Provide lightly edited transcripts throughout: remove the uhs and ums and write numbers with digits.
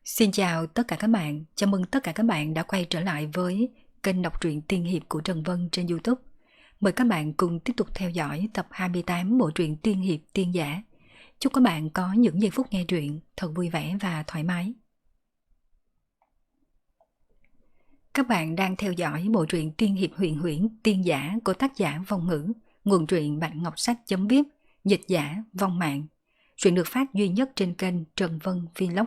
Xin chào tất cả các bạn, chào mừng tất cả các bạn đã quay trở lại với kênh đọc truyện tiên hiệp của Trần Vân trên YouTube. Mời các bạn cùng tiếp tục theo dõi tập 28 bộ truyện tiên hiệp tiên giả. Chúc các bạn có những giây phút nghe truyện thật vui vẻ và thoải mái. Các bạn đang theo dõi bộ truyện tiên hiệp huyền huyễn tiên giả của tác giả Vong Ngữ, nguồn truyện Bạn Ngọc Sách.viết, dịch giả Vong Mạng. Truyện được phát duy nhất trên kênh Trần Vân Vlog.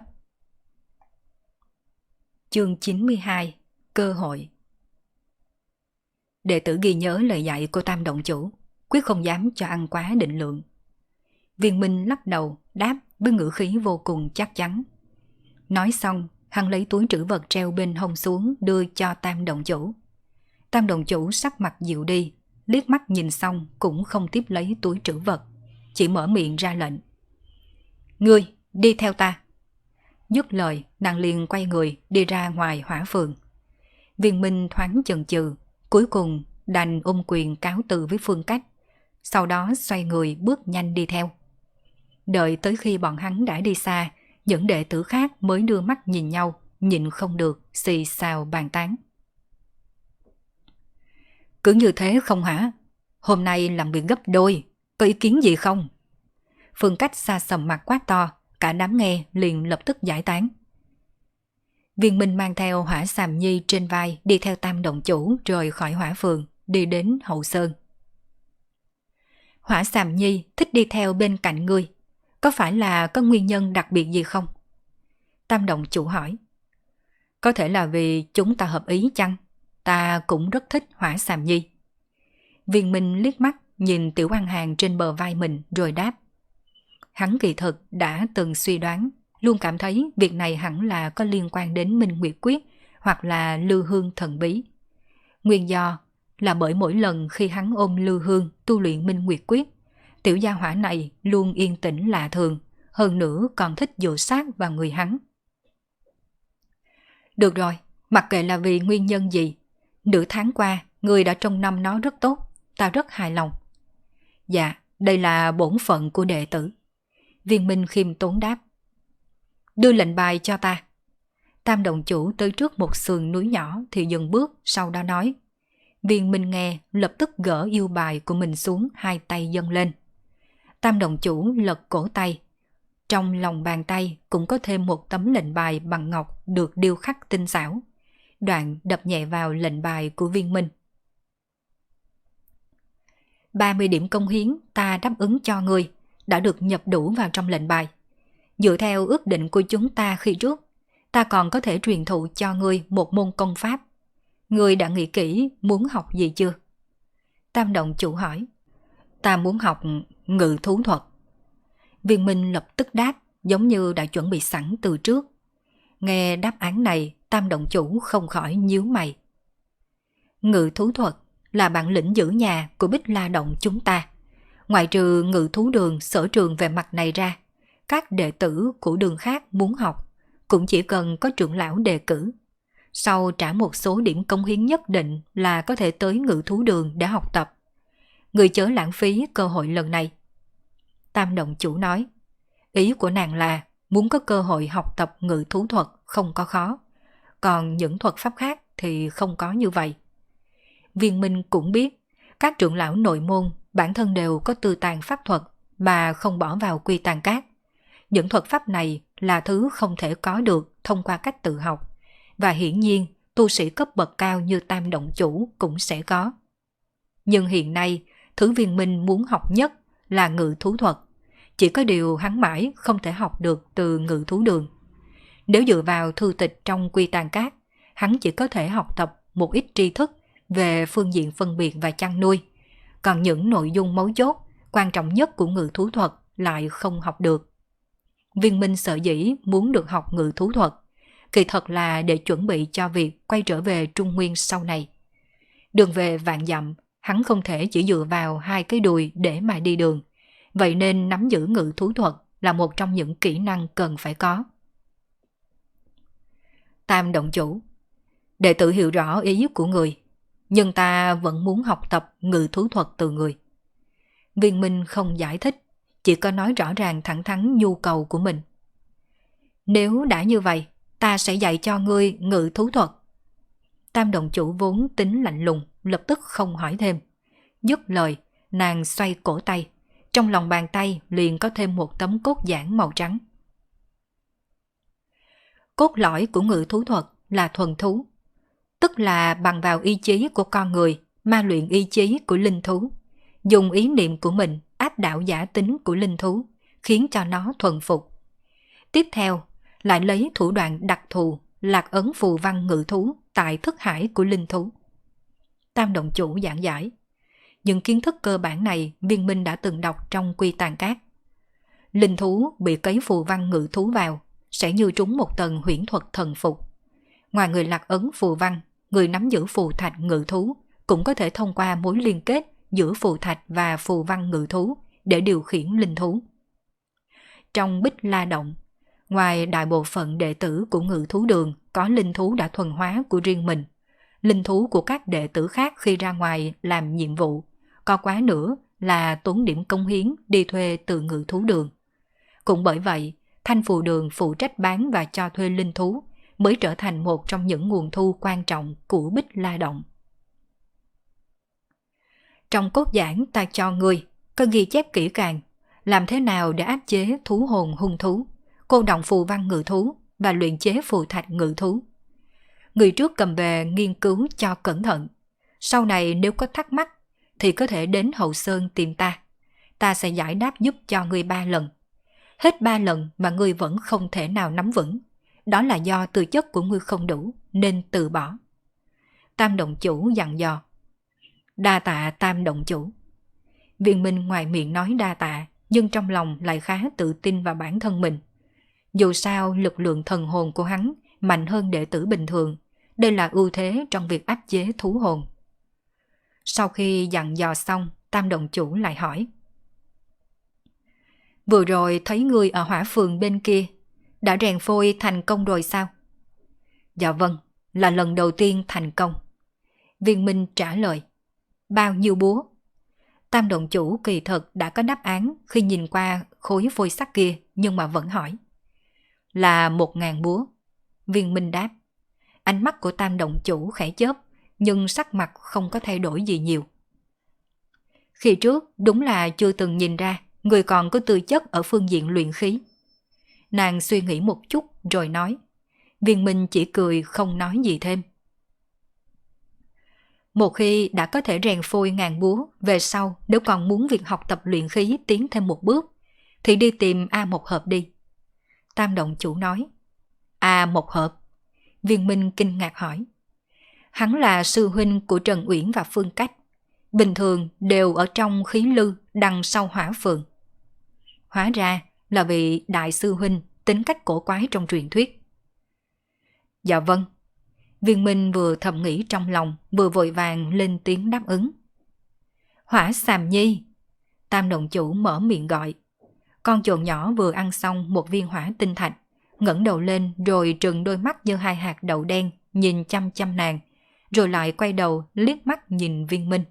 Chương 92: Cơ hội. Đệ tử ghi nhớ lời dạy của Tam Động Chủ, quyết không dám cho ăn quá định lượng. Viên Minh lắc đầu đáp với ngữ khí vô cùng chắc chắn. Nói xong, hắn lấy túi trữ vật treo bên hông xuống đưa cho Tam Động Chủ. Tam Động Chủ sắc mặt dịu đi, liếc mắt nhìn xong cũng không tiếp lấy túi trữ vật, chỉ mở miệng ra lệnh. Ngươi, đi theo ta. Dứt lời, nàng liền quay người đi ra ngoài hỏa phường. Viên Minh thoáng chần chừ, cuối cùng đành ôm quyền cáo từ với Phương Cách, sau đó xoay người bước nhanh đi theo. Đợi tới khi bọn hắn đã đi xa, những đệ tử khác mới đưa mắt nhìn nhau, nhịn không được, xì xào bàn tán. Cứ như thế không hả? Hôm nay làm việc gấp đôi, có ý kiến gì không? Phương Cách xa sầm mặt quát to, cả đám nghe liền lập tức giải tán. Viên Minh mang theo Hỏa Xàm Nhi trên vai đi theo Tam Động Chủ rời khỏi hỏa phường, đi đến Hậu Sơn. Hỏa Xàm Nhi thích đi theo bên cạnh ngươi, có phải là có nguyên nhân đặc biệt gì không? Tam Động Chủ hỏi. Có thể là vì chúng ta hợp ý chăng? Ta cũng rất thích Hỏa Xàm Nhi. Viên Minh liếc mắt nhìn Tiểu An Hàn trên bờ vai mình rồi đáp. Hắn kỳ thực đã từng suy đoán, luôn cảm thấy việc này hẳn là có liên quan đến Minh Nguyệt Quyết hoặc là Lư Hương thần bí. Nguyên do là bởi mỗi lần khi hắn ôm Lư Hương tu luyện Minh Nguyệt Quyết, tiểu gia hỏa này luôn yên tĩnh lạ thường, hơn nữa còn thích dựa sát vào người hắn. Được rồi, mặc kệ là vì nguyên nhân gì, nửa tháng qua người đã trông nom nó rất tốt, ta rất hài lòng. Dạ, đây là bổn phận của đệ tử. Viên Minh khiêm tốn đáp. Đưa lệnh bài cho ta. Tam Động Chủ tới trước một sườn núi nhỏ thì dừng bước, sau đó nói. Viên Minh nghe lập tức gỡ yêu bài của mình xuống, hai tay dâng lên. Tam Động Chủ lật cổ tay. Trong lòng bàn tay cũng có thêm một tấm lệnh bài bằng ngọc được điêu khắc tinh xảo. Đoạn đập nhẹ vào lệnh bài của Viên Minh. 30 điểm công hiến ta đáp ứng cho ngươi, đã được nhập đủ vào trong lệnh bài. Dựa theo ước định của chúng ta khi trước, ta còn có thể truyền thụ cho ngươi một môn công pháp. Ngươi đã nghĩ kỹ muốn học gì chưa? Tam Động Chủ hỏi. Ta muốn học ngự thú thuật. Viên Minh lập tức đáp, giống như đã chuẩn bị sẵn từ trước. Nghe đáp án này, Tam Động Chủ không khỏi nhíu mày. Ngự thú thuật là bản lĩnh giữ nhà của Bích La Động chúng ta. Ngoại trừ Ngự Thú Đường sở trường về mặt này ra, các đệ tử của đường khác muốn học cũng chỉ cần có trưởng lão đề cử. Sau trả một số điểm công hiến nhất định là có thể tới Ngự Thú Đường để học tập. Người chớ lãng phí cơ hội lần này. Tam Động Chủ nói. Ý của nàng là muốn có cơ hội học tập ngự thú thuật không có khó. Còn những thuật pháp khác thì không có như vậy. Viên Minh cũng biết các trưởng lão nội môn bản thân đều có tư tàng pháp thuật mà không bỏ vào quy tàng cát. Những thuật pháp này là thứ không thể có được thông qua cách tự học, và hiển nhiên tu sĩ cấp bậc cao như Tam Động Chủ cũng sẽ có. Nhưng hiện nay, thứ Viên Minh muốn học nhất là ngự thú thuật, chỉ có điều hắn mãi không thể học được từ Ngự Thú Đường. Nếu dựa vào thư tịch trong quy tàng cát, hắn chỉ có thể học tập một ít tri thức về phương diện phân biệt và chăn nuôi, còn những nội dung mấu chốt, quan trọng nhất của ngự thú thuật lại không học được. Viên Minh sở dĩ muốn được học ngự thú thuật, kỳ thật là để chuẩn bị cho việc quay trở về Trung Nguyên sau này. Đường về vạn dặm, hắn không thể chỉ dựa vào hai cái đùi để mà đi đường, vậy nên nắm giữ ngự thú thuật là một trong những kỹ năng cần phải có. Tam Động Chủ, đệ tử hiểu rõ ý của người, nhưng ta vẫn muốn học tập ngự thú thuật từ người. Viên Minh không giải thích, chỉ có nói rõ ràng thẳng thắn nhu cầu của mình. Nếu đã như vậy, ta sẽ dạy cho ngươi ngự thú thuật. Tam đồng chủ vốn tính lạnh lùng, lập tức không hỏi thêm. Dứt lời, nàng xoay cổ tay, trong lòng bàn tay liền có thêm một tấm cốt giản màu trắng. Cốt lõi của ngự thú thuật là thuần thú, tức là bằng vào ý chí của con người ma luyện ý chí của linh thú, dùng ý niệm của mình áp đảo giả tính của linh thú, khiến cho nó thuần phục. Tiếp theo, lại lấy thủ đoạn đặc thù lạc ấn phù văn ngự thú tại thức hải của linh thú. Tam đồng chủ giảng giải. Những kiến thức cơ bản này Viên Minh đã từng đọc trong Quy Tàn Cát. Linh thú bị cấy phù văn ngự thú vào sẽ như trúng một tầng huyễn thuật thần phục. Ngoài người lạc ấn phù văn, người nắm giữ phù thạch ngự thú cũng có thể thông qua mối liên kết giữa phù thạch và phù văn ngự thú để điều khiển linh thú. Trong Bích La Động, ngoài đại bộ phận đệ tử của ngự thú đường có linh thú đã thuần hóa của riêng mình, linh thú của các đệ tử khác khi ra ngoài làm nhiệm vụ, có quá nữa là tốn điểm công hiến đi thuê từ ngự thú đường. Cũng bởi vậy, Thanh Phù Đường phụ trách bán và cho thuê linh thú mới trở thành một trong những nguồn thu quan trọng của Bích La Động. Trong cốt giảng ta cho ngươi có ghi chép kỹ càng làm thế nào để áp chế thú hồn hung thú, cô động phù văn ngự thú và luyện chế phù thạch ngự thú. Người trước cầm về nghiên cứu cho cẩn thận. Sau này nếu có thắc mắc thì có thể đến Hậu Sơn tìm ta. Ta sẽ giải đáp giúp cho ngươi 3 lần. Hết 3 lần mà ngươi vẫn không thể nào nắm vững. Đó là do tư chất của ngươi không đủ nên từ bỏ. Tam đồng chủ dặn dò. Đa tạ Tam đồng chủ. Viên Minh ngoài miệng nói đa tạ, nhưng trong lòng lại khá tự tin vào bản thân mình. Dù sao lực lượng thần hồn của hắn mạnh hơn đệ tử bình thường, đây là ưu thế trong việc áp chế thú hồn. Sau khi dặn dò xong, Tam đồng chủ lại hỏi. Vừa rồi thấy ngươi ở hỏa phường bên kia, đã rèn phôi thành công rồi sao? Dạ vâng, là lần đầu tiên thành công. Viên Minh trả lời. Bao nhiêu búa? Tam đồng chủ kỳ thực đã có đáp án khi nhìn qua khối phôi sắt kia, nhưng mà vẫn hỏi. Là 1000 búa. Viên Minh đáp. Ánh mắt của Tam đồng chủ khẽ chớp, nhưng sắc mặt không có thay đổi gì nhiều. Khi trước đúng là chưa từng nhìn ra người còn có tư chất ở phương diện luyện khí. Nàng suy nghĩ một chút rồi nói. Viên Minh chỉ cười không nói gì thêm. Một khi đã có thể rèn phôi 1000 búa, về sau nếu còn muốn việc học tập luyện khí tiến thêm một bước, thì đi tìm A Một Hợp đi. Tam đồng chủ nói. A Một Hợp? Viên Minh kinh ngạc hỏi. Hắn là sư huynh của Trần Uyển và Phương Cách. Bình thường đều ở trong khí lư đằng sau hỏa phượng. Hóa ra là vị đại sư huynh tính cách cổ quái trong truyền thuyết. Dạ vâng. Viên Minh vừa thầm nghĩ trong lòng, vừa vội vàng lên tiếng đáp ứng. Hỏa Xàm Nhi. Tam đồng chủ mở miệng gọi. Con chuồn nhỏ vừa ăn xong một viên hỏa tinh thạch, ngẩng đầu lên rồi trừng đôi mắt như 2 hạt đậu đen nhìn chăm chăm nàng, rồi lại quay đầu liếc mắt nhìn Viên Minh.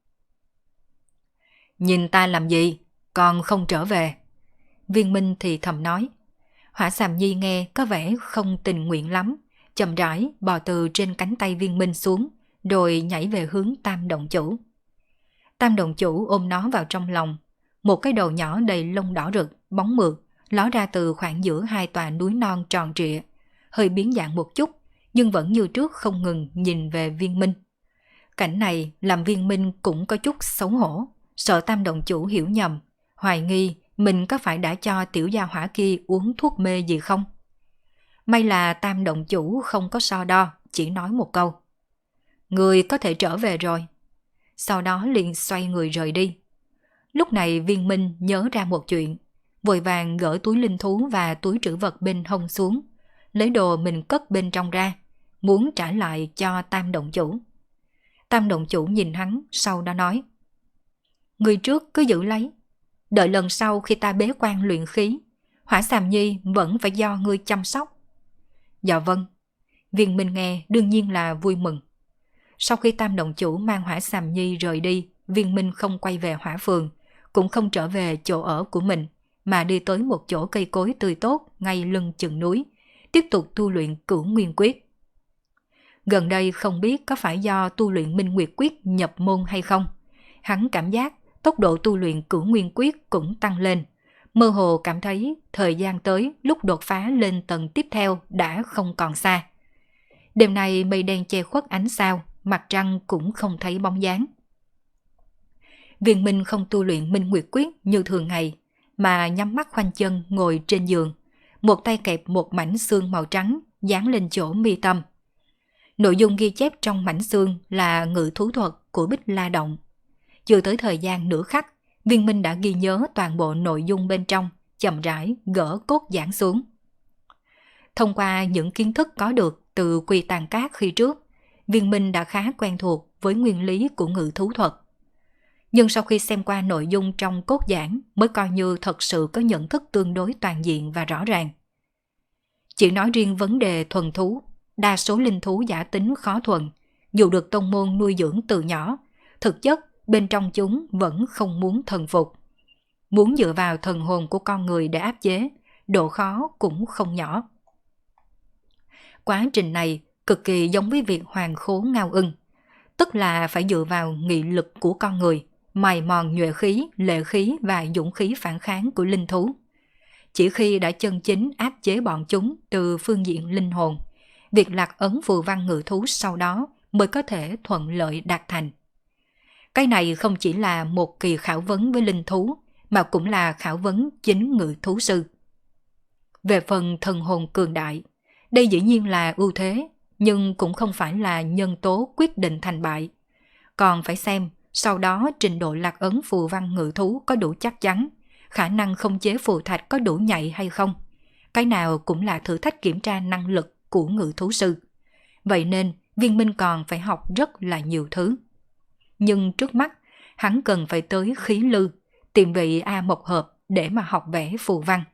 Nhìn ta làm gì? Con không trở về. Viên Minh thì thầm nói. Hỏa Xàm Nhi nghe có vẻ không tình nguyện lắm, chậm rãi bò từ trên cánh tay Viên Minh xuống, rồi nhảy về hướng Tam đồng chủ. Tam đồng chủ ôm nó vào trong lòng. Một cái đầu nhỏ đầy lông đỏ rực, bóng mượt, ló ra từ khoảng giữa 2 tòa núi non tròn trịa, hơi biến dạng một chút, nhưng vẫn như trước không ngừng nhìn về Viên Minh. Cảnh này làm Viên Minh cũng có chút xấu hổ, sợ Tam đồng chủ hiểu nhầm, hoài nghi mình có phải đã cho tiểu gia hỏa kia uống thuốc mê gì không. May là Tam đồng chủ không có so đo, chỉ nói một câu. Người có thể trở về rồi. Sau đó liền xoay người rời đi. Lúc này Viên Minh nhớ ra một chuyện, vội vàng gỡ túi linh thú và túi trữ vật bên hông xuống, lấy đồ mình cất bên trong ra, muốn trả lại cho Tam đồng chủ. Tam đồng chủ nhìn hắn, sau đó nói. Người trước cứ giữ lấy, đợi lần sau khi ta bế quan luyện khí, Hỏa Xàm Nhi vẫn phải do ngươi chăm sóc. Dạ vâng. Viên Minh nghe đương nhiên là vui mừng. Sau khi Tam đồng chủ mang Hỏa Xàm Nhi rời đi, Viên Minh không quay về hỏa phường, cũng không trở về chỗ ở của mình, mà đi tới một chỗ cây cối tươi tốt ngay lưng chừng núi, tiếp tục tu luyện Cửu Nguyên Quyết. Gần đây không biết có phải do tu luyện Minh Nguyệt Quyết nhập môn hay không, hắn cảm giác tốc độ tu luyện Cửu Nguyên Quyết cũng tăng lên, mơ hồ cảm thấy thời gian tới lúc đột phá lên tầng tiếp theo đã không còn xa. Đêm nay mây đen che khuất ánh sao, mặt trăng cũng không thấy bóng dáng. Viên Minh không tu luyện Minh Nguyệt Quyết như thường ngày, mà nhắm mắt khoanh chân ngồi trên giường, một tay kẹp một mảnh xương màu trắng dán lên chỗ mi tâm. Nội dung ghi chép trong mảnh xương là ngự thú thuật của Bích La Động. Chưa tới thời gian nửa khắc, Viên Minh đã ghi nhớ toàn bộ nội dung bên trong, chậm rãi gỡ cốt giảng xuống. Thông qua những kiến thức có được từ Quy Tàn Cát khi trước, Viên Minh đã khá quen thuộc với nguyên lý của ngự thú thuật. Nhưng sau khi xem qua nội dung trong cốt giảng mới coi như thật sự có nhận thức tương đối toàn diện và rõ ràng. Chỉ nói riêng vấn đề thuần thú, đa số linh thú giả tính khó thuần, dù được tông môn nuôi dưỡng từ nhỏ, thực chất bên trong chúng vẫn không muốn thần phục. Muốn dựa vào thần hồn của con người để áp chế, độ khó cũng không nhỏ. Quá trình này cực kỳ giống với việc hoàng khố ngao ưng, tức là phải dựa vào nghị lực của con người, mài mòn nhuệ khí, lệ khí và dũng khí phản kháng của linh thú. Chỉ khi đã chân chính áp chế bọn chúng từ phương diện linh hồn, việc lạc ấn phù văn ngự thú sau đó mới có thể thuận lợi đạt thành. Cái này không chỉ là một kỳ khảo vấn với linh thú, mà cũng là khảo vấn chính ngự thú sư. Về phần thần hồn cường đại, đây dĩ nhiên là ưu thế, nhưng cũng không phải là nhân tố quyết định thành bại. Còn phải xem sau đó trình độ lạc ấn phù văn ngự thú có đủ chắc chắn, khả năng khống chế phù thạch có đủ nhạy hay không. Cái nào cũng là thử thách kiểm tra năng lực của ngự thú sư. Vậy nên Viên Minh còn phải học rất là nhiều thứ. Nhưng trước mắt, hắn cần phải tới Khí Lư, tìm vị A Mộc Hợp để mà học vẽ phù văn.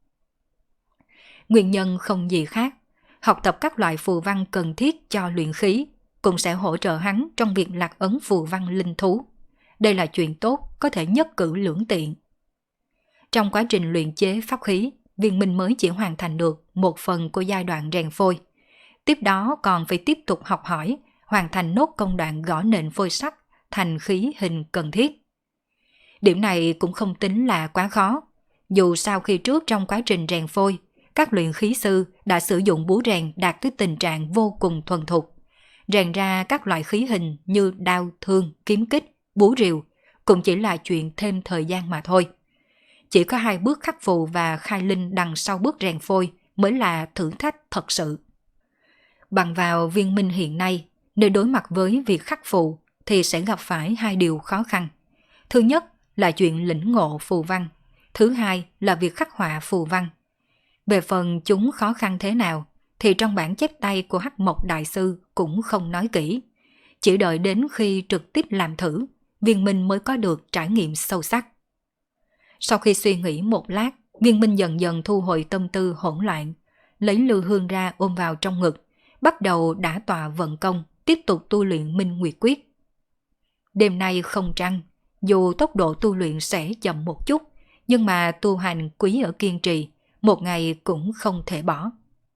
Nguyên nhân không gì khác, học tập các loại phù văn cần thiết cho luyện khí cũng sẽ hỗ trợ hắn trong việc lạc ấn phù văn linh thú. Đây là chuyện tốt, có thể nhất cử lưỡng tiện. Trong quá trình luyện chế pháp khí, Viên Minh mới chỉ hoàn thành được một phần của giai đoạn rèn phôi. Tiếp đó còn phải tiếp tục học hỏi, hoàn thành nốt công đoạn gõ nền phôi sắt thành khí hình cần thiết. Điểm này cũng không tính là quá khó. Dù sao khi trước trong quá trình rèn phôi, các luyện khí sư đã sử dụng búa rèn đạt tới tình trạng vô cùng thuần thục. Rèn ra các loại khí hình như đao, thương, kiếm kích, búa rìu cũng chỉ là chuyện thêm thời gian mà thôi. Chỉ có 2 bước khắc phù và khai linh đằng sau bước rèn phôi mới là thử thách thật sự. Bằng vào Viên Minh hiện nay, nếu đối mặt với việc khắc phù thì sẽ gặp phải 2 điều khó khăn. Thứ nhất là chuyện lĩnh ngộ phù văn, thứ hai là việc khắc họa phù văn. Về phần chúng khó khăn thế nào thì trong bản chép tay của Hắc Mộc Đại Sư cũng không nói kỹ. Chỉ đợi đến khi trực tiếp làm thử, Viên Minh mới có được trải nghiệm sâu sắc. Sau khi suy nghĩ một lát, Viên Minh dần dần thu hồi tâm tư hỗn loạn, lấy lư hương ra ôm vào trong ngực, bắt đầu đả tọa vận công, tiếp tục tu luyện Minh Nguyệt Quyết. Đêm nay không trăng, dù tốc độ tu luyện sẽ chậm một chút, nhưng mà tu hành quý ở kiên trì, một ngày cũng không thể bỏ.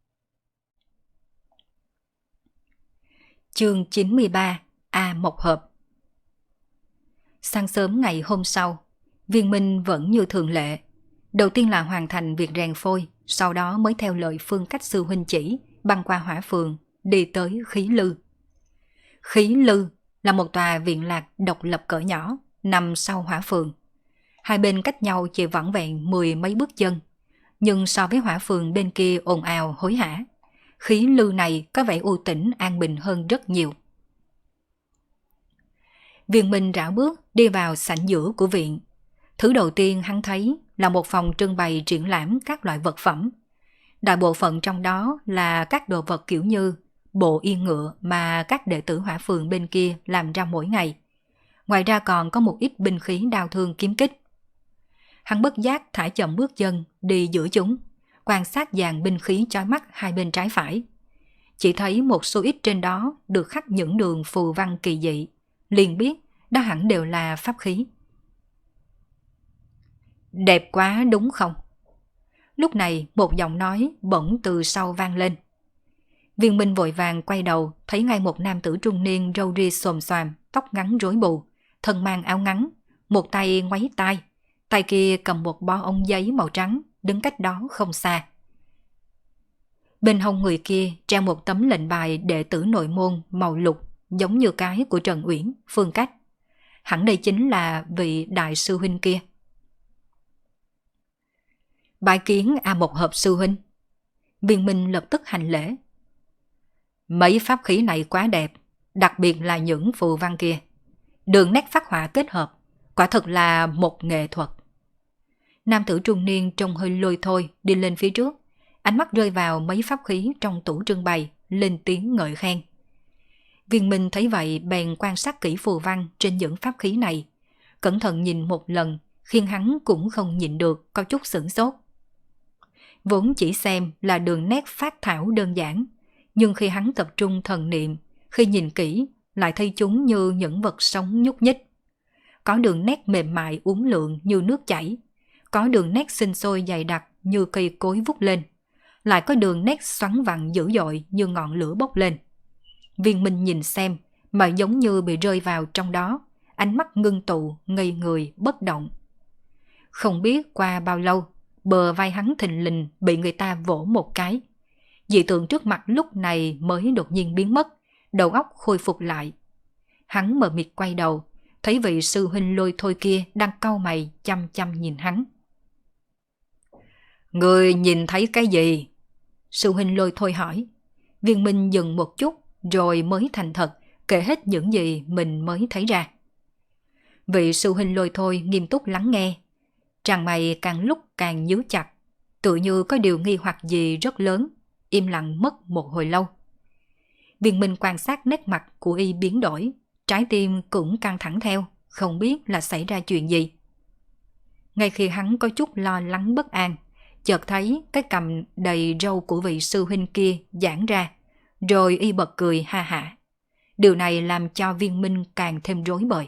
Chương 93: A Mộc Hợp. Sáng sớm ngày hôm sau, Viên Minh vẫn như thường lệ. Đầu tiên là hoàn thành việc rèn phôi, sau đó mới theo lời phương cách sư huynh chỉ, băng qua hỏa phường, đi tới Khí Lư. Khí Lư là một tòa viện lạc độc lập cỡ nhỏ, nằm sau hỏa phường. Hai bên cách nhau chỉ vỏn vẹn 10 mấy bước chân, nhưng so với hỏa phường bên kia ồn ào hối hả, Khí Lư này có vẻ u tĩnh an bình hơn rất nhiều. Viên Minh rảo bước đi vào sảnh giữa của viện. Thứ đầu tiên hắn thấy là một phòng trưng bày triển lãm các loại vật phẩm. Đại bộ phận trong đó là các đồ vật kiểu như bộ yên ngựa mà các đệ tử hỏa phường bên kia làm ra mỗi ngày. Ngoài ra còn có một ít binh khí đao thương kiếm kích. Hắn bất giác thả chậm bước chân đi giữa chúng, quan sát dàn binh khí chói mắt hai bên trái phải. Chỉ thấy một số ít trên đó được khắc những đường phù văn kỳ dị, liền biết đó hẳn đều là pháp khí. Đẹp quá đúng không? Lúc này một giọng nói bỗng từ sau vang lên. Viên Minh vội vàng quay đầu, thấy ngay một nam tử trung niên râu ria xồm xoàm, tóc ngắn rối bù, thân mang áo ngắn, một tay ngoáy tai, tay kia cầm một bó ống giấy màu trắng, đứng cách đó không xa. Bên hông người kia treo một tấm lệnh bài đệ tử nội môn màu lục, giống như cái của Trần Uyển, Phương Cách. Hẳn đây chính là vị đại sư huynh kia. Bái kiến A Một Hợp sư huynh. Viên Minh lập tức hành lễ. Mấy pháp khí này quá đẹp, đặc biệt là những phù văn kia. Đường nét phác họa kết hợp, quả thật là một nghệ thuật. Nam tử trung niên trông hơi lôi thôi đi lên phía trước, ánh mắt rơi vào mấy pháp khí trong tủ trưng bày, lên tiếng ngợi khen. Viên Minh thấy vậy bèn quan sát kỹ phù văn trên những pháp khí này, cẩn thận nhìn một lần, khiến hắn cũng không nhịn được có chút sửng sốt. Vốn chỉ xem là đường nét phác thảo đơn giản, nhưng khi hắn tập trung thần niệm, khi nhìn kỹ lại thấy chúng như những vật sống nhúc nhích. Có đường nét mềm mại uốn lượn như nước chảy, có đường nét sinh sôi dày đặc như cây cối vút lên, lại có đường nét xoắn vặn dữ dội như ngọn lửa bốc lên. Viên Minh nhìn xem mà giống như bị rơi vào trong đó, ánh mắt ngưng tụ, ngây người, bất động. Không biết qua bao lâu, bờ vai hắn thình lình bị người ta vỗ một cái. Dị tượng trước mặt lúc này mới đột nhiên biến mất, đầu óc khôi phục lại. Hắn mờ mịt quay đầu, thấy vị sư huynh lôi thôi kia đang cau mày chăm chăm nhìn hắn. Người nhìn thấy cái gì? Sư huynh lôi thôi hỏi. Viên Minh dừng một chút rồi mới thành thật kể hết những gì mình mới thấy ra. Vị sư huynh lôi thôi nghiêm túc lắng nghe. Tràn mày càng lúc càng nhíu chặt, tự như có điều nghi hoặc gì rất lớn, im lặng mất một hồi lâu. Viên Minh quan sát nét mặt của y biến đổi, trái tim cũng căng thẳng theo, không biết là xảy ra chuyện gì. Ngay khi hắn có chút lo lắng bất an, chợt thấy cái cằm đầy râu của vị sư huynh kia giãn ra, rồi y bật cười ha hả. Điều này làm cho Viên Minh càng thêm rối bời.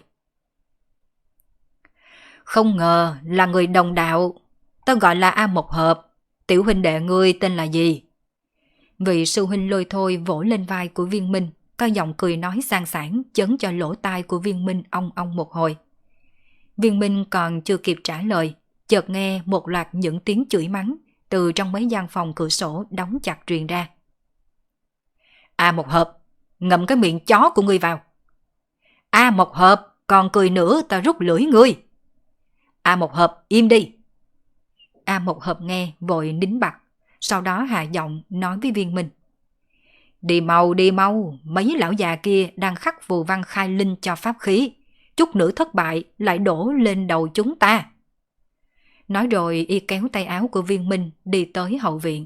Không ngờ là người đồng đạo, tao gọi là A Một Hợp, tiểu huynh đệ ngươi tên là gì? Vị sư huynh lôi thôi vỗ lên vai của Viên Minh, có giọng cười nói sang sảng chấn cho lỗ tai của Viên Minh ong ong một hồi. Viên Minh còn chưa kịp trả lời, chợt nghe một loạt những tiếng chửi mắng từ trong mấy gian phòng cửa sổ đóng chặt truyền ra. A Một Hợp, ngậm cái miệng chó của ngươi vào. A Một Hợp, còn cười nữa ta rút lưỡi ngươi. A Một Hợp, im đi. A Một Hợp nghe vội nín bặt, sau đó hạ giọng nói với Viên Minh. Đi mau, mấy lão già kia đang khắc phù văn khai linh cho pháp khí. Chút nữa thất bại lại đổ lên đầu chúng ta. Nói rồi y kéo tay áo của Viên Minh đi tới hậu viện.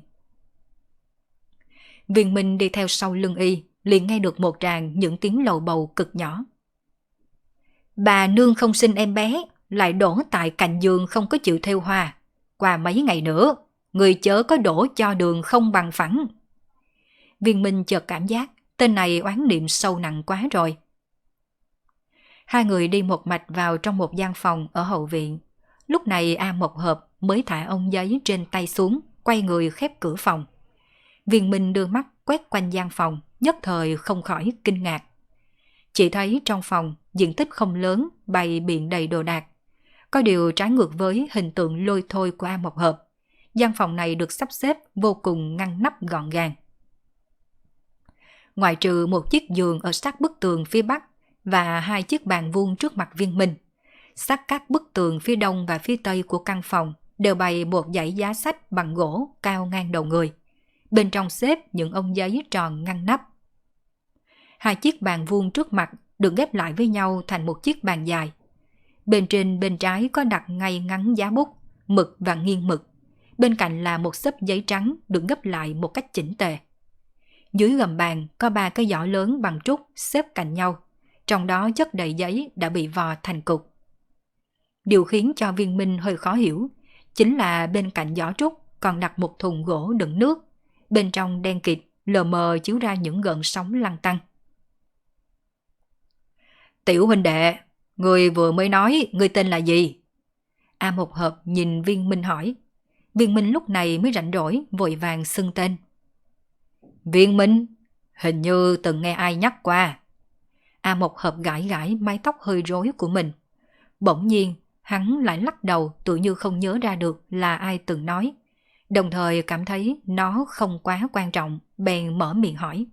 Viên Minh đi theo sau lưng y, liền nghe được một tràng những tiếng lầu bầu cực nhỏ. Bà nương không sinh em bé, lại đổ tại cạnh giường không có chịu thêu hoa. Qua mấy ngày nữa, người chớ có đổ cho đường không bằng phẳng. Viên Minh chợt cảm giác tên này oán niệm sâu nặng quá rồi. Hai người đi một mạch vào trong một gian phòng ở hậu viện. Lúc này A Một Hợp mới thả ống giấy trên tay xuống, quay người khép cửa phòng. Viên Minh đưa mắt quét quanh gian phòng, nhất thời không khỏi kinh ngạc. Chỉ thấy trong phòng diện tích không lớn, bày biện đầy đồ đạc. Có điều trái ngược với hình tượng lôi thôi của A Một Hợp, gian phòng này được sắp xếp vô cùng ngăn nắp gọn gàng. Ngoại trừ một chiếc giường ở sát bức tường phía bắc và hai chiếc bàn vuông trước mặt Viên Minh, sát các bức tường phía đông và phía tây của căn phòng đều bày một dãy giá sách bằng gỗ cao ngang đầu người. Bên trong xếp những ống giấy tròn ngăn nắp. Hai chiếc bàn vuông trước mặt được ghép lại với nhau thành một chiếc bàn dài. Bên trên bên trái có đặt ngay ngắn giá bút, mực và nghiêng mực. Bên cạnh là một xấp giấy trắng được gấp lại một cách chỉnh tề. Dưới gầm bàn có 3 cái giỏ lớn bằng trúc xếp cạnh nhau, trong đó chất đầy giấy đã bị vò thành cục. Điều khiến cho Viên Minh hơi khó hiểu chính là bên cạnh giỏ trúc còn đặt một thùng gỗ đựng nước, bên trong đen kịt, lờ mờ chiếu ra những gợn sóng lăn tăn. Tiểu huynh đệ, người vừa mới nói người tên là gì? A Một Hợp nhìn Viên Minh hỏi. Viên Minh lúc này mới rảnh rỗi, vội vàng xưng tên. Viên Minh, hình như từng nghe ai nhắc qua. A Mộc Hợp gãi gãi mái tóc hơi rối của mình. Bỗng nhiên, hắn lại lắc đầu tự như không nhớ ra được là ai từng nói. Đồng thời cảm thấy nó không quá quan trọng, bèn mở miệng hỏi.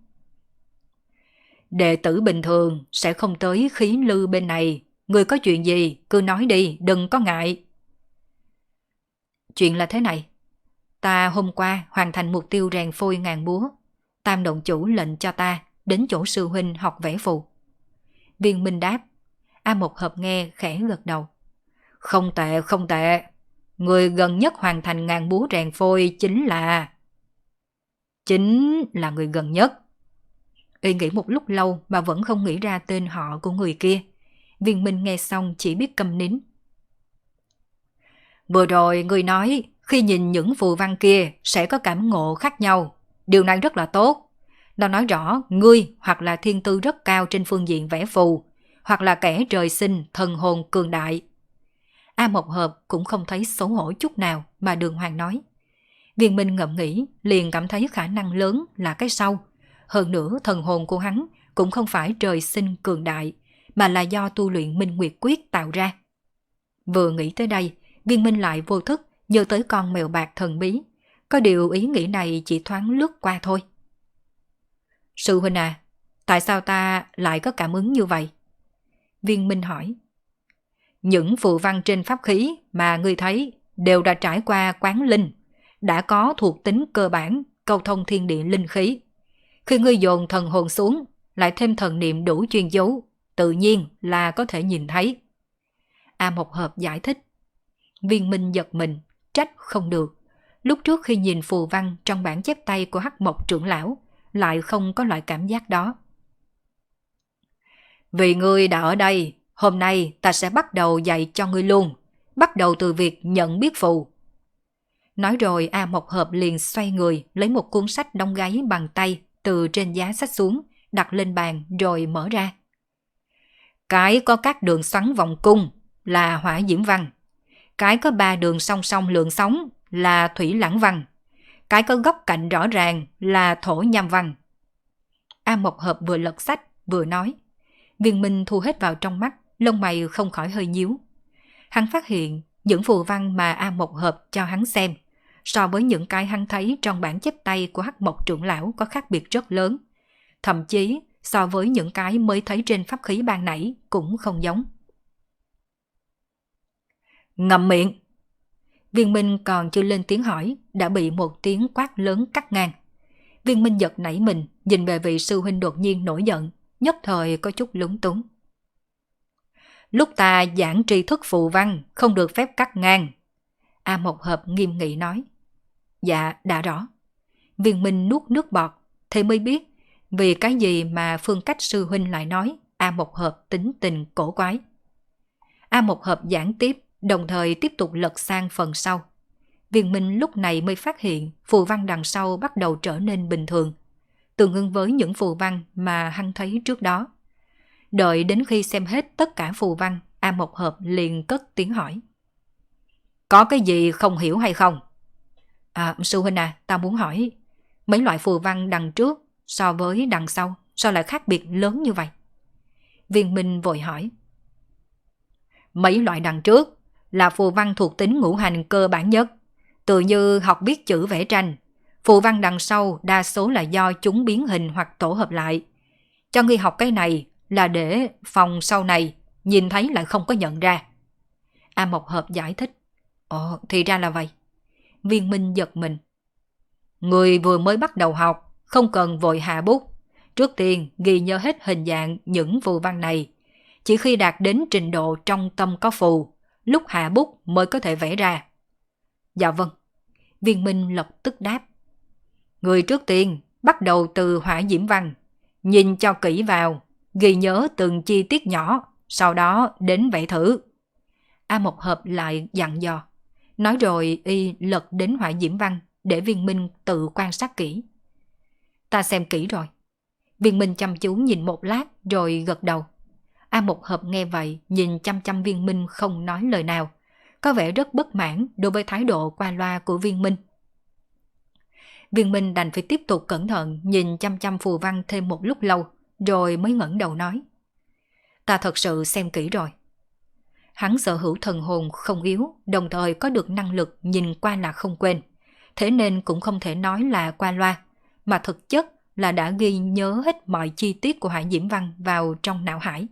Đệ tử bình thường sẽ không tới khí lư bên này. Người có chuyện gì, cứ nói đi, đừng có ngại. Chuyện là thế này. Ta hôm qua hoàn thành mục tiêu rèn phôi ngàn búa. Tam động chủ lệnh cho ta đến chỗ sư huynh học vẽ phù. Viên Minh đáp. A Mộc Hợp nghe khẽ gật đầu. Không tệ, không tệ. Người gần nhất hoàn thành ngàn búa rèn phôi chính là người gần nhất. Y nghĩ một lúc lâu mà vẫn không nghĩ ra tên họ của người kia. Viên Minh nghe xong chỉ biết câm nín. Vừa rồi người nói khi nhìn những phù văn kia sẽ có cảm ngộ khác nhau. Điều này rất là tốt. Nó nói rõ ngươi hoặc là thiên tư rất cao trên phương diện vẽ phù, hoặc là kẻ trời sinh thần hồn cường đại. A Mộc Hợp cũng không thấy xấu hổ chút nào mà đường hoàng nói. Viên Minh ngẫm nghĩ liền cảm thấy khả năng lớn là cái sau. Hơn nữa thần hồn của hắn cũng không phải trời sinh cường đại, mà là do tu luyện Minh Nguyệt Quyết tạo ra. Vừa nghĩ tới đây, Viên Minh lại vô thức nhớ tới con mèo bạc thần bí. Có điều ý nghĩ này chỉ thoáng lướt qua thôi. Sư huynh à, tại sao ta lại có cảm ứng như vậy? Viên Minh hỏi. Những phù văn trên pháp khí mà ngươi thấy đều đã trải qua quán linh, đã có thuộc tính cơ bản, câu thông thiên địa linh khí. Khi ngươi dồn thần hồn xuống, lại thêm thần niệm đủ chuyên dấu, tự nhiên là có thể nhìn thấy. A Mộc Hợp giải thích. Viên Minh giật mình, trách không được. Lúc trước khi nhìn phù văn trong bản chép tay của Hắc Mộc trưởng lão, lại không có loại cảm giác đó. Vì ngươi đã ở đây, hôm nay ta sẽ bắt đầu dạy cho ngươi luôn, bắt đầu từ việc nhận biết phù. Nói rồi A Mộc Hợp liền xoay người lấy một cuốn sách đóng gáy bằng tay từ trên giá sách xuống, đặt lên bàn rồi mở ra. Cái có các đường xoắn vòng cung là hỏa diễm văn. Cái có 3 đường song song lượng sóng là thủy lãng văn. Cái có góc cạnh rõ ràng là thổ nham văn. A Mộc Hợp vừa lật sách vừa nói. Viên Minh thu hết vào trong mắt, lông mày không khỏi hơi nhíu. Hắn phát hiện những phù văn mà A Mộc Hợp cho hắn xem, so với những cái hắn thấy trong bản chép tay của Hắc Mộc trưởng lão có khác biệt rất lớn. Thậm chí so với những cái mới thấy trên pháp khí ban nãy cũng không giống. Ngậm miệng! Viên Minh còn chưa lên tiếng hỏi, đã bị một tiếng quát lớn cắt ngang. Viên Minh giật nảy mình, nhìn về vị sư huynh đột nhiên nổi giận, nhất thời có chút lúng túng. Lúc ta giảng tri thức phù văn, không được phép cắt ngang. A Mộc Hợp nghiêm nghị nói. Dạ, đã rõ. Viên Minh nuốt nước bọt, thì mới biết vì cái gì mà phương cách sư huynh lại nói A Mộc Hợp tính tình cổ quái. A Mộc Hợp giảng tiếp, đồng thời tiếp tục lật sang phần sau. Viên Minh lúc này mới phát hiện phù văn đằng sau bắt đầu trở nên bình thường, tương ứng với những phù văn mà hắn thấy trước đó. Đợi đến khi xem hết tất cả phù văn, A Mộc Hợp liền cất tiếng hỏi. Có cái gì không hiểu hay không? Sư huynh à, ta muốn hỏi, mấy loại phù văn đằng trước so với đằng sau sao lại khác biệt lớn như vậy? Viên Minh vội hỏi. Mấy loại đằng trước là phù văn thuộc tính ngũ hành cơ bản nhất, tự như học biết chữ vẽ tranh. Phù văn đằng sau đa số là do chúng biến hình hoặc tổ hợp lại. Cho ngươi học cái này là để phòng sau này nhìn thấy lại không có nhận ra. A Mộc Hợp giải thích. Ồ, thì ra là vậy. Viên Minh giật mình. Người vừa mới bắt đầu học, không cần vội hạ bút. Trước tiên ghi nhớ hết hình dạng những phù văn này. Chỉ khi đạt đến trình độ trong tâm có phù, lúc hạ bút mới có thể vẽ ra. Dạ vâng. Viên Minh lập tức đáp. Người trước tiên bắt đầu từ hỏa diễm văn, nhìn cho kỹ vào, ghi nhớ từng chi tiết nhỏ, sau đó đến vẽ thử. A Mộc Hợp lại dặn dò. Nói rồi y lật đến hỏa diễm văn để Viên Minh tự quan sát kỹ. Ta xem kỹ rồi. Viên Minh chăm chú nhìn một lát rồi gật đầu. A Mộc Hợp nghe vậy nhìn chăm chăm Viên Minh không nói lời nào. có vẻ rất bất mãn đối với thái độ qua loa của Viên Minh. Viên Minh đành phải tiếp tục cẩn thận nhìn chăm chăm phù văn thêm một lúc lâu, rồi mới ngẩng đầu nói. Ta thật sự xem kỹ rồi. Hắn sở hữu thần hồn không yếu, đồng thời có được năng lực nhìn qua là không quên. Thế nên cũng không thể nói là qua loa, mà thực chất là đã ghi nhớ hết mọi chi tiết của Hỏa Diễm Văn vào trong não hải.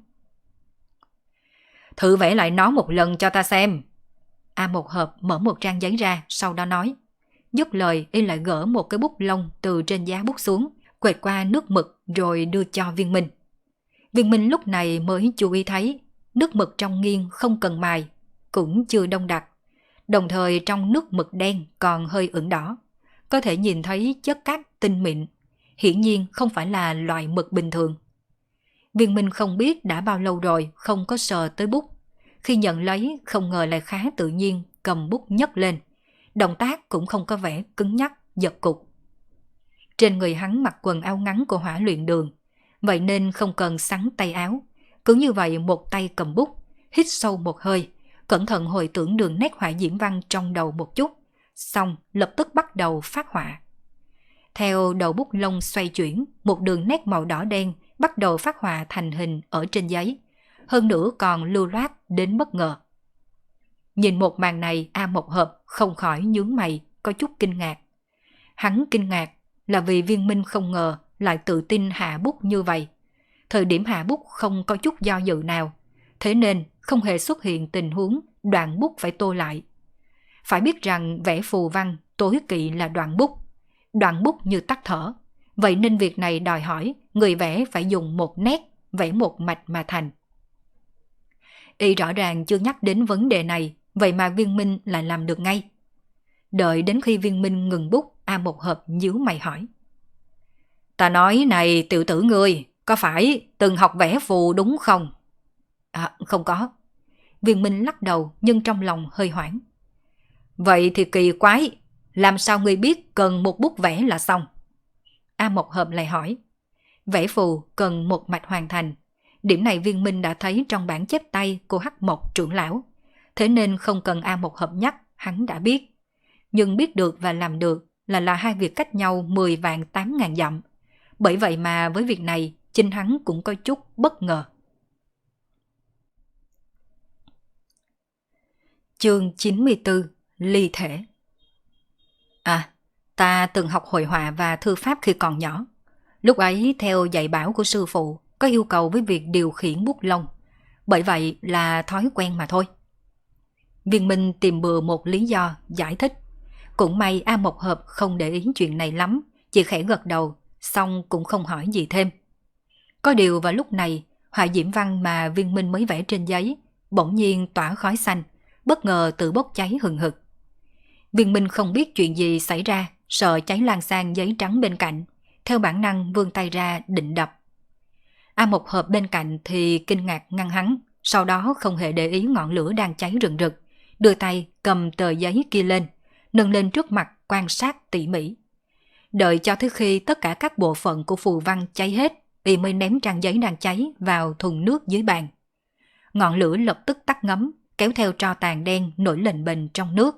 Thử vẽ lại nó một lần cho ta xem. A Một Hợp mở một trang giấy ra, sau đó nói. Dứt lời, y lại gỡ một cái bút lông từ trên giá bút xuống, quẹt qua nước mực rồi đưa cho Viên Minh. Viên Minh lúc này mới chú ý thấy, nước mực trong nghiêng không cần mài, cũng chưa đông đặc. Đồng thời trong nước mực đen còn hơi ửng đỏ, có thể nhìn thấy chất cát tinh mịn, hiển nhiên không phải là loại mực bình thường. Viên Minh không biết đã bao lâu rồi không có sờ tới bút. Khi nhận lấy không ngờ lại khá tự nhiên cầm bút nhấc lên. Động tác cũng không có vẻ cứng nhắc, giật cục. Trên người hắn mặc quần áo ngắn của Hỏa Luyện Đường, vậy nên không cần xắn tay áo. Cứ như vậy một tay cầm bút, hít sâu một hơi, cẩn thận hồi tưởng đường nét Hỏa Diễm Văn trong đầu một chút, xong lập tức bắt đầu phát họa. Theo đầu bút lông xoay chuyển, một đường nét màu đỏ đen bắt đầu phát họa thành hình ở trên giấy, hơn nữa còn lưu loát đến bất ngờ. Nhìn một màn này, A Một Hợp không khỏi nhướng mày, có chút kinh ngạc. Hắn kinh ngạc là vì Viên Minh không ngờ lại tự tin hạ bút như vậy. Thời điểm hạ bút không có chút do dự nào, thế nên không hề xuất hiện tình huống đoạn bút phải tô lại. Phải biết rằng vẽ phù văn tối kỵ là đoạn bút. Đoạn bút như tắt thở, vậy nên việc này đòi hỏi người vẽ phải dùng một nét, vẽ một mạch mà thành. Y rõ ràng chưa nhắc đến vấn đề này, vậy mà Viên Minh lại làm được ngay. Đợi đến khi Viên Minh ngừng bút, A Một Hợp nhíu mày hỏi. Ta nói này tiểu tử ngươi, có phải từng học vẽ phù đúng không? Không có. Viên Minh lắc đầu nhưng trong lòng hơi hoảng. Vậy thì kỳ quái, làm sao ngươi biết cần một bút vẽ là xong? A Một Hợp lại hỏi. Vẽ phù cần một mạch hoàn thành. Điểm này Viên Minh đã thấy trong bản chép tay của Hắc Mộc trưởng lão. Thế nên không cần A Một Hợp nhắc, hắn đã biết. Nhưng biết được và làm được là hai việc cách nhau 10 vạn 8 ngàn dặm. Bởi vậy mà với việc này, chính hắn cũng có chút bất ngờ. Chương 94: Ly thể. Ta từng học hội họa và thư pháp khi còn nhỏ. Lúc ấy theo dạy bảo của sư phụ có yêu cầu với việc điều khiển bút lông. Bởi vậy là thói quen mà thôi. Viên Minh tìm bừa một lý do giải thích. Cũng may A Một Hợp không để ý chuyện này lắm, chỉ khẽ gật đầu, xong cũng không hỏi gì thêm. Có điều vào lúc này, Hỏa Diễm Văn mà Viên Minh mới vẽ trên giấy bỗng nhiên tỏa khói xanh, bất ngờ tự bốc cháy hừng hực. Viên Minh không biết chuyện gì xảy ra, sợ cháy lan sang giấy trắng bên cạnh, theo bản năng vươn tay ra định đập. A Một Hợp bên cạnh thì kinh ngạc ngăn hắn, sau đó không hề để ý ngọn lửa đang cháy rừng rực, đưa tay cầm tờ giấy kia lên, nâng lên trước mặt quan sát tỉ mỉ. Đợi cho tới khi tất cả các bộ phận của phù văn cháy hết, y mới ném trang giấy đang cháy vào thùng nước dưới bàn. Ngọn lửa lập tức tắt ngấm, kéo theo tro tàn đen nổi lềnh bềnh trong nước.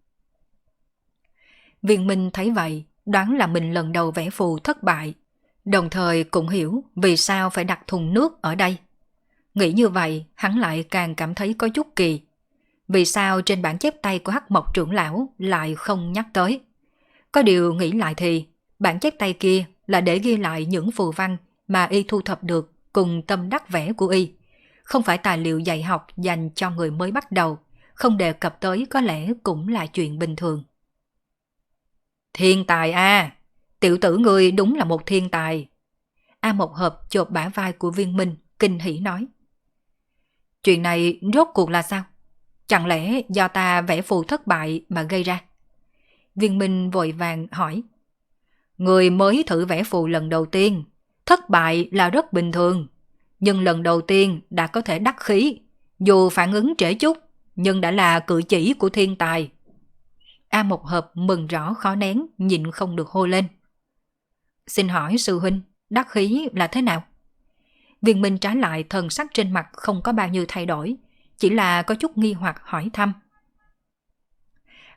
Viên Minh thấy vậy, đoán là mình lần đầu vẽ phù thất bại, đồng thời cũng hiểu vì sao phải đặt thùng nước ở đây. Nghĩ như vậy, hắn lại càng cảm thấy có chút kỳ. Vì sao trên bản chép tay của Hắc Mộc trưởng lão lại không nhắc tới? Có điều nghĩ lại thì, bản chép tay kia là để ghi lại những phù văn mà y thu thập được cùng tâm đắc vẽ của y. Không phải tài liệu dạy học dành cho người mới bắt đầu, không đề cập tới có lẽ cũng là chuyện bình thường. Thiên tài a! Tiểu tử ngươi đúng là một thiên tài. A Một Hợp chộp bả vai của Viên Minh, kinh hỉ nói. Chuyện này rốt cuộc là sao? Chẳng lẽ do ta vẽ phù thất bại mà gây ra? Viên Minh vội vàng hỏi. Người mới thử vẽ phù lần đầu tiên, thất bại là rất bình thường. Nhưng lần đầu tiên đã có thể đắc khí, dù phản ứng trễ chút, nhưng đã là cử chỉ của thiên tài. A Một Hợp mừng rõ khó nén, nhịn không được hô lên. Xin hỏi sư huynh, đắc khí là thế nào? Viên Minh trái lại thần sắc trên mặt không có bao nhiêu thay đổi, chỉ là có chút nghi hoặc hỏi thăm.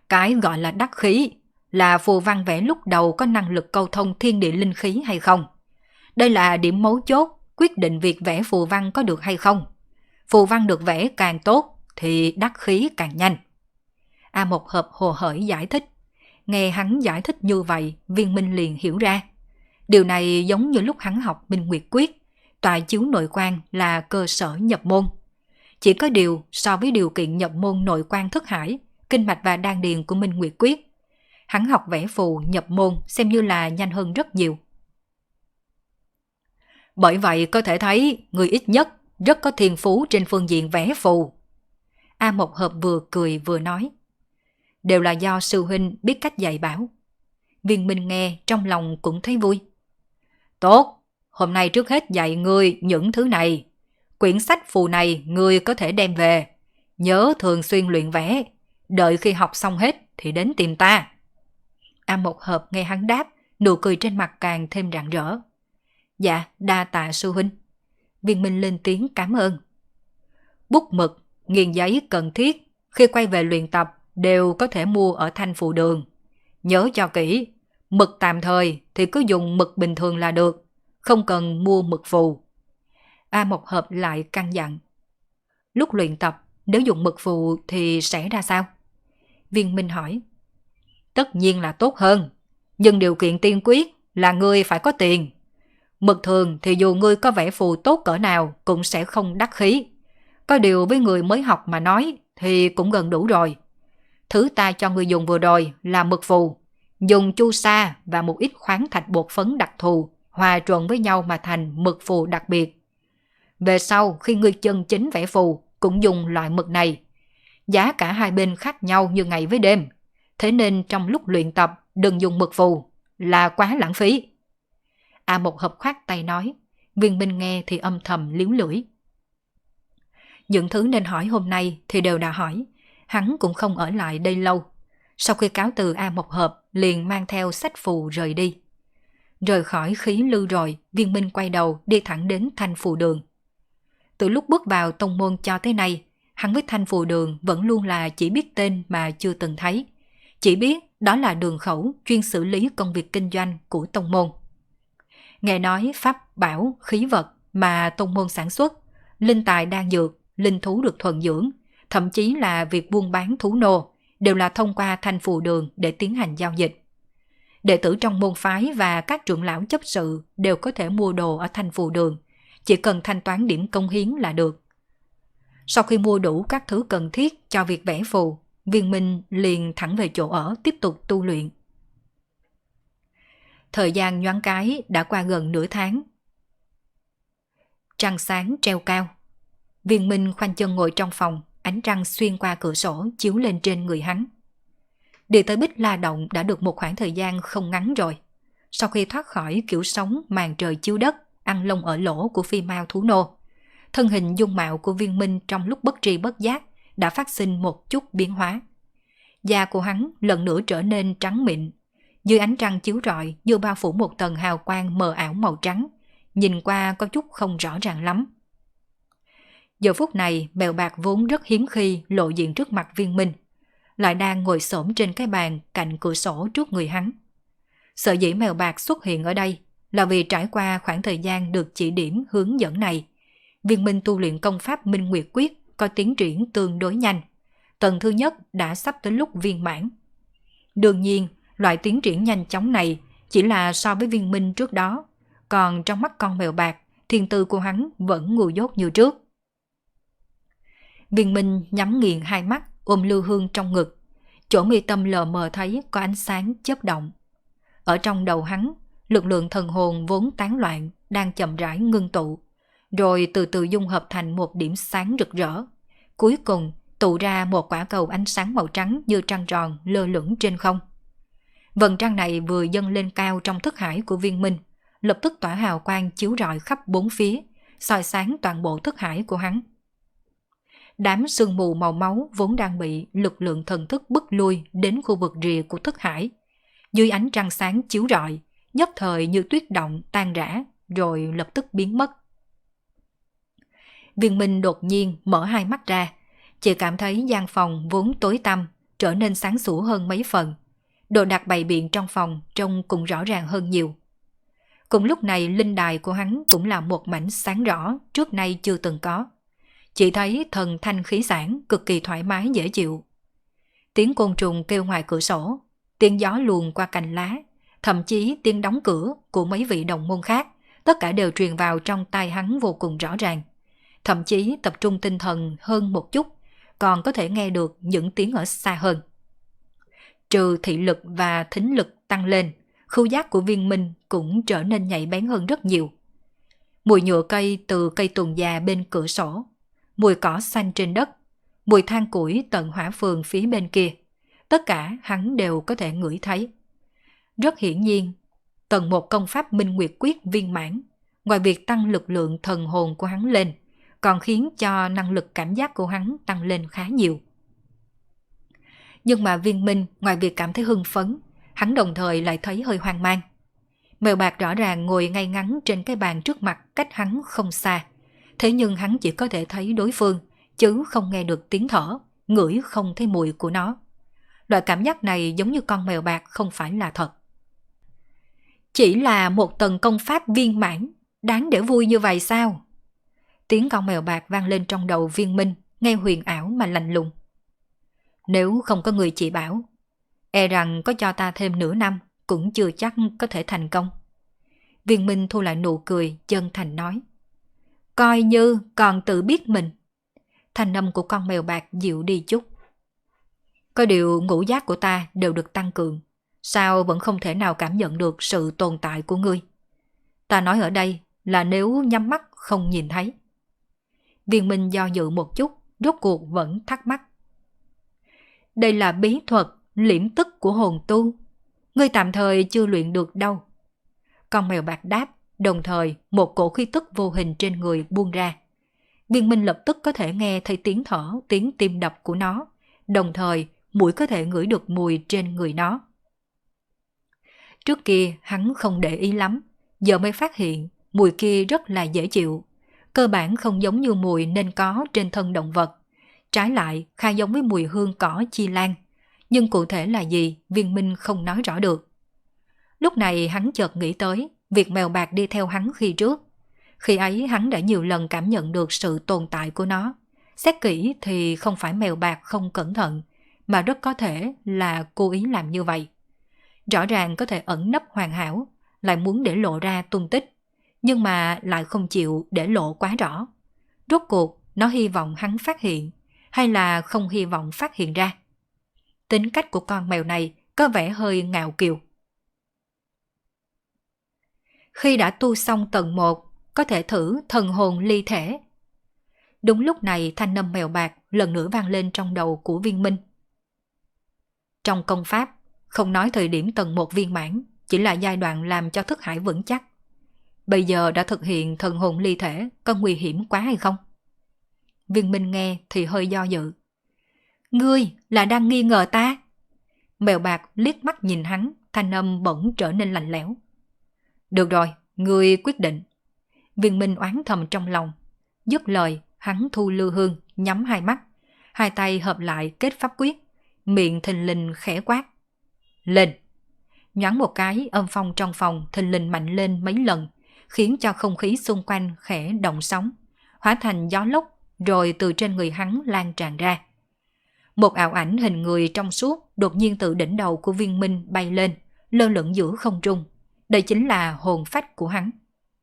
Cái gọi là đắc khí là phù văn vẽ lúc đầu có năng lực câu thông thiên địa linh khí hay không. Đây là điểm mấu chốt quyết định việc vẽ phù văn có được hay không. Phù văn được vẽ càng tốt thì đắc khí càng nhanh. A Một Hợp hồ hởi giải thích. Nghe hắn giải thích như vậy, Viên Minh liền hiểu ra. Điều này giống như lúc hắn học Minh Nguyệt Quyết, tọa chiếu nội quan là cơ sở nhập môn. Chỉ có điều so với điều kiện nhập môn nội quan thức hải, kinh mạch và đan điền của Minh Nguyệt Quyết, hắn học vẽ phù nhập môn xem như là nhanh hơn rất nhiều. Bởi vậy có thể thấy người ít nhất rất có thiên phú trên phương diện vẽ phù. A Một Hợp vừa cười vừa nói. Đều là do sư huynh biết cách dạy bảo. Viên Minh nghe trong lòng cũng thấy vui. Tốt, hôm nay trước hết dạy ngươi những thứ này. Quyển sách phù này ngươi có thể đem về. Nhớ thường xuyên luyện vẽ. Đợi khi học xong hết thì đến tìm ta. A Một Hợp nghe hắn đáp, nụ cười trên mặt càng thêm rạng rỡ. Dạ, đa tạ sư huynh. Viên Minh lên tiếng cảm ơn. Bút mực, nghiền giấy cần thiết khi quay về luyện tập đều có thể mua ở Thanh Phù Đường. Nhớ cho kỹ, mực tạm thời thì cứ dùng mực bình thường là được, không cần mua mực phù. A Một Hợp lại căn dặn. Lúc luyện tập, nếu dùng mực phù thì sẽ ra sao? Viên Minh hỏi. Tất nhiên là tốt hơn, nhưng điều kiện tiên quyết là ngươi phải có tiền. Mực thường thì dù ngươi có vẽ phù tốt cỡ nào cũng sẽ không đắc khí. Có điều với người mới học mà nói thì cũng gần đủ rồi. Thứ ta cho ngươi dùng vừa rồi là mực phù, dùng chu sa và một ít khoáng thạch bột phấn đặc thù hòa trộn với nhau mà thành mực phù đặc biệt. Về sau khi ngươi chân chính vẽ phù cũng dùng loại mực này. Giá cả hai bên khác nhau như ngày với đêm, thế nên trong lúc luyện tập đừng dùng mực phù, là quá lãng phí. A Một Hợp khoát tay nói. Viên Minh nghe thì âm thầm liếu lưỡi. Những thứ nên hỏi hôm nay thì đều đã hỏi, hắn cũng không ở lại đây lâu. Sau khi cáo từ A Một Hợp liền mang theo sách phù rời đi. Rời khỏi khí lư rồi, Viên Minh quay đầu đi thẳng đến Thanh Phù Đường. Từ lúc bước vào tông môn cho tới nay, hắn với Thanh Phù Đường vẫn luôn là chỉ biết tên mà chưa từng thấy. Chỉ biết đó là đường khẩu chuyên xử lý công việc kinh doanh của tông môn. Nghe nói pháp bảo, khí vật mà tông môn sản xuất, linh tài đan dược, linh thú được thuần dưỡng, thậm chí là việc buôn bán thú nô, đều là thông qua Thanh Phù Đường để tiến hành giao dịch. Đệ tử trong môn phái và các trưởng lão chấp sự đều có thể mua đồ ở Thanh Phù Đường, chỉ cần thanh toán điểm công hiến là được. Sau khi mua đủ các thứ cần thiết cho việc vẽ phù, Viên Minh liền thẳng về chỗ ở tiếp tục tu luyện. Thời gian nhoáng cái đã qua gần nửa tháng. Trăng sáng treo cao. Viên Minh khoanh chân ngồi trong phòng, ánh trăng xuyên qua cửa sổ chiếu lên trên người hắn. Đi tới Bích La Động đã được một khoảng thời gian không ngắn rồi. Sau khi thoát khỏi kiểu sống màn trời chiếu đất, ăn lông ở lỗ của phi mao thú nô, thân hình dung mạo của Viên Minh trong lúc bất tri bất giác đã phát sinh một chút biến hóa. Da của hắn lần nữa trở nên trắng mịn, dưới ánh trăng chiếu rọi như bao phủ một tầng hào quang mờ ảo màu trắng, nhìn qua có chút không rõ ràng lắm. Giờ phút này mèo bạc vốn rất hiếm khi lộ diện trước mặt Viên Minh, lại đang ngồi xổm trên cái bàn cạnh cửa sổ trước người hắn. Sở dĩ mèo bạc xuất hiện ở đây là vì trải qua khoảng thời gian được chỉ điểm hướng dẫn này, Viên Minh tu luyện công pháp Minh Nguyệt Quyết có tiến triển tương đối nhanh. Tầng thứ nhất đã sắp tới lúc viên mãn. Đương nhiên, loại tiến triển nhanh chóng này chỉ là so với Viên Minh trước đó, còn trong mắt con mèo bạc, thiên tư của hắn vẫn ngu dốt như trước. Viên Minh nhắm nghiền hai mắt, ôm Lưu Hương trong ngực. Chỗ mi tâm lờ mờ thấy có ánh sáng chớp động. Ở trong đầu hắn, lực lượng thần hồn vốn tán loạn đang chậm rãi ngưng tụ, rồi từ từ dung hợp thành một điểm sáng rực rỡ. Cuối cùng tụ ra một quả cầu ánh sáng màu trắng như trăng tròn lơ lửng trên không. Vầng trăng này vừa dâng lên cao trong thức hải của Viên Minh, lập tức tỏa hào quang chiếu rọi khắp bốn phía, soi sáng toàn bộ thức hải của hắn. Đám sương mù màu máu vốn đang bị lực lượng thần thức bức lui đến khu vực rìa của thức hải. Dưới ánh trăng sáng chiếu rọi, nhất thời như tuyết động tan rã, rồi lập tức biến mất. Viên Minh đột nhiên mở hai mắt ra, chỉ cảm thấy gian phòng vốn tối tăm, trở nên sáng sủa hơn mấy phần. Đồ đạc bày biện trong phòng trông cũng rõ ràng hơn nhiều. Cùng lúc này linh đài của hắn cũng là một mảnh sáng rõ trước nay chưa từng có. Chỉ thấy thần thanh khí sản, cực kỳ thoải mái dễ chịu. Tiếng côn trùng kêu ngoài cửa sổ, tiếng gió luồn qua cành lá, thậm chí tiếng đóng cửa của mấy vị đồng môn khác, tất cả đều truyền vào trong tai hắn vô cùng rõ ràng. Thậm chí tập trung tinh thần hơn một chút, còn có thể nghe được những tiếng ở xa hơn. Trừ thị lực và thính lực tăng lên, khứu giác của Viên Minh cũng trở nên nhạy bén hơn rất nhiều. Mùi nhựa cây từ cây tùng già bên cửa sổ, mùi cỏ xanh trên đất, mùi than củi tận hỏa phường phía bên kia, tất cả hắn đều có thể ngửi thấy. Rất hiển nhiên, tầng một công pháp Minh Nguyệt Quyết viên mãn, ngoài việc tăng lực lượng thần hồn của hắn lên, còn khiến cho năng lực cảm giác của hắn tăng lên khá nhiều. Nhưng mà Viên Minh ngoài việc cảm thấy hưng phấn, hắn đồng thời lại thấy hơi hoang mang. Mèo bạc rõ ràng ngồi ngay ngắn trên cái bàn trước mặt cách hắn không xa, thế nhưng hắn chỉ có thể thấy đối phương, chứ không nghe được tiếng thở, ngửi không thấy mùi của nó. Loại cảm giác này giống như con mèo bạc không phải là thật. Chỉ là một tầng công pháp viên mãn, đáng để vui như vậy sao? Tiếng con mèo bạc vang lên trong đầu Viên Minh, nghe huyền ảo mà lạnh lùng. Nếu không có người chỉ bảo, e rằng có cho ta thêm nửa năm cũng chưa chắc có thể thành công. Viên Minh thu lại nụ cười, chân thành nói. Coi như còn tự biết mình. Thanh âm của con mèo bạc dịu đi chút. Có điều ngũ giác của ta đều được tăng cường, sao vẫn không thể nào cảm nhận được sự tồn tại của ngươi? Ta nói ở đây là nếu nhắm mắt không nhìn thấy. Viên Minh do dự một chút, rốt cuộc vẫn thắc mắc. Đây là bí thuật liễm tức của hồn tu, ngươi tạm thời chưa luyện được đâu. Con mèo bạc đáp, đồng thời một cổ khí tức vô hình trên người buông ra. Viên Minh lập tức có thể nghe thấy tiếng thở, tiếng tim đập của nó, đồng thời mũi có thể ngửi được mùi trên người nó. Trước kia hắn không để ý lắm, giờ mới phát hiện mùi kia rất là dễ chịu, cơ bản không giống như mùi nên có trên thân động vật. Trái lại khá giống với mùi hương cỏ chi lan, nhưng cụ thể là gì Viên Minh không nói rõ được. Lúc này hắn chợt nghĩ tới việc mèo bạc đi theo hắn khi trước. Khi ấy hắn đã nhiều lần cảm nhận được sự tồn tại của nó. Xét kỹ thì không phải mèo bạc không cẩn thận, mà rất có thể là cố ý làm như vậy. Rõ ràng có thể ẩn nấp hoàn hảo, lại muốn để lộ ra tung tích, nhưng mà lại không chịu để lộ quá rõ. Rốt cuộc nó hy vọng hắn phát hiện, hay là không hy vọng phát hiện ra. Tính cách của con mèo này có vẻ hơi ngạo kiều. Khi đã tu xong tầng 1, có thể thử thần hồn ly thể. Đúng lúc này thanh âm mèo bạc lần nữa vang lên trong đầu của Viên Minh. Trong công pháp, không nói thời điểm tầng 1 viên mãn, chỉ là giai đoạn làm cho thức hải vững chắc. Bây giờ đã thực hiện thần hồn ly thể, có nguy hiểm quá hay không? Viên Minh nghe thì hơi do dự. Ngươi là đang nghi ngờ ta? Mèo bạc liếc mắt nhìn hắn, thanh âm bỗng trở nên lạnh lẽo. Được rồi, ngươi quyết định. Viên Minh oán thầm trong lòng. Dứt lời, hắn thu lư hương, nhắm hai mắt, hai tay hợp lại kết pháp quyết, miệng thình lình khẽ quát. Lên! Nhoáng một cái, âm phong trong phòng thình lình mạnh lên mấy lần, khiến cho không khí xung quanh khẽ động sóng, hóa thành gió lốc, rồi từ trên người hắn lan tràn ra. Một ảo ảnh hình người trong suốt đột nhiên từ đỉnh đầu của Viên Minh bay lên, lơ lửng giữa không trung. Đây chính là hồn phách của hắn.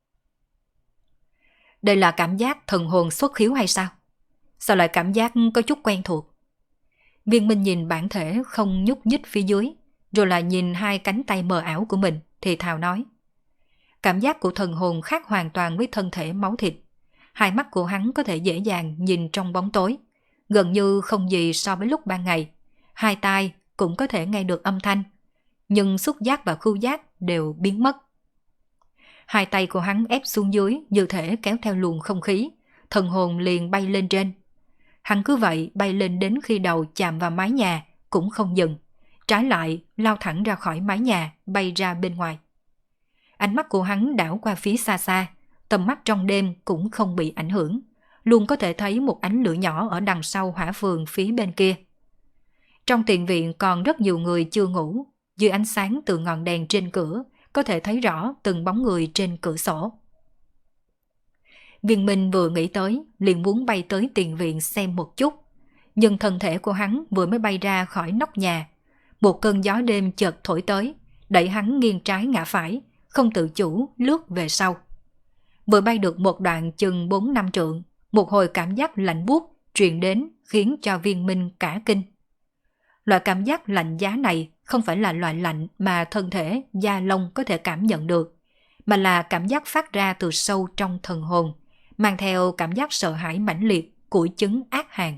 Đây là cảm giác thần hồn xuất khiếu hay sao? Sao lại cảm giác có chút quen thuộc? Viên Minh nhìn bản thể không nhúc nhích phía dưới, rồi lại nhìn hai cánh tay mờ ảo của mình, thì thào nói. Cảm giác của thần hồn khác hoàn toàn với thân thể máu thịt. Hai mắt của hắn có thể dễ dàng nhìn trong bóng tối, gần như không gì so với lúc ban ngày. Hai tai cũng có thể nghe được âm thanh, nhưng xúc giác và khứu giác đều biến mất. Hai tay của hắn ép xuống dưới như thể kéo theo luồng không khí, thần hồn liền bay lên trên. Hắn cứ vậy bay lên đến khi đầu chạm vào mái nhà cũng không dừng, trái lại lao thẳng ra khỏi mái nhà, bay ra bên ngoài. Ánh mắt của hắn đảo qua phía xa xa, tầm mắt trong đêm cũng không bị ảnh hưởng, luôn có thể thấy một ánh lửa nhỏ ở đằng sau hỏa phường phía bên kia. Trong tiền viện còn rất nhiều người chưa ngủ, dưới ánh sáng từ ngọn đèn trên cửa, có thể thấy rõ từng bóng người trên cửa sổ. Viên Minh vừa nghĩ tới, liền muốn bay tới tiền viện xem một chút. Nhưng thân thể của hắn vừa mới bay ra khỏi nóc nhà. Một cơn gió đêm chợt thổi tới, đẩy hắn nghiêng trái ngã phải, không tự chủ lướt về sau. Vừa bay được một đoạn chừng 4-5 trượng, một hồi cảm giác lạnh buốt truyền đến khiến cho Viên Minh cả kinh. Loại cảm giác lạnh giá này không phải là loại lạnh mà thân thể, da lông có thể cảm nhận được, mà là cảm giác phát ra từ sâu trong thần hồn, mang theo cảm giác sợ hãi mãnh liệt của chứng ác hàn.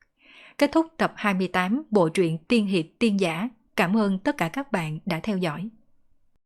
Kết thúc tập 28 bộ truyện Tiên hiệp tiên giả. Cảm ơn tất cả các bạn đã theo dõi.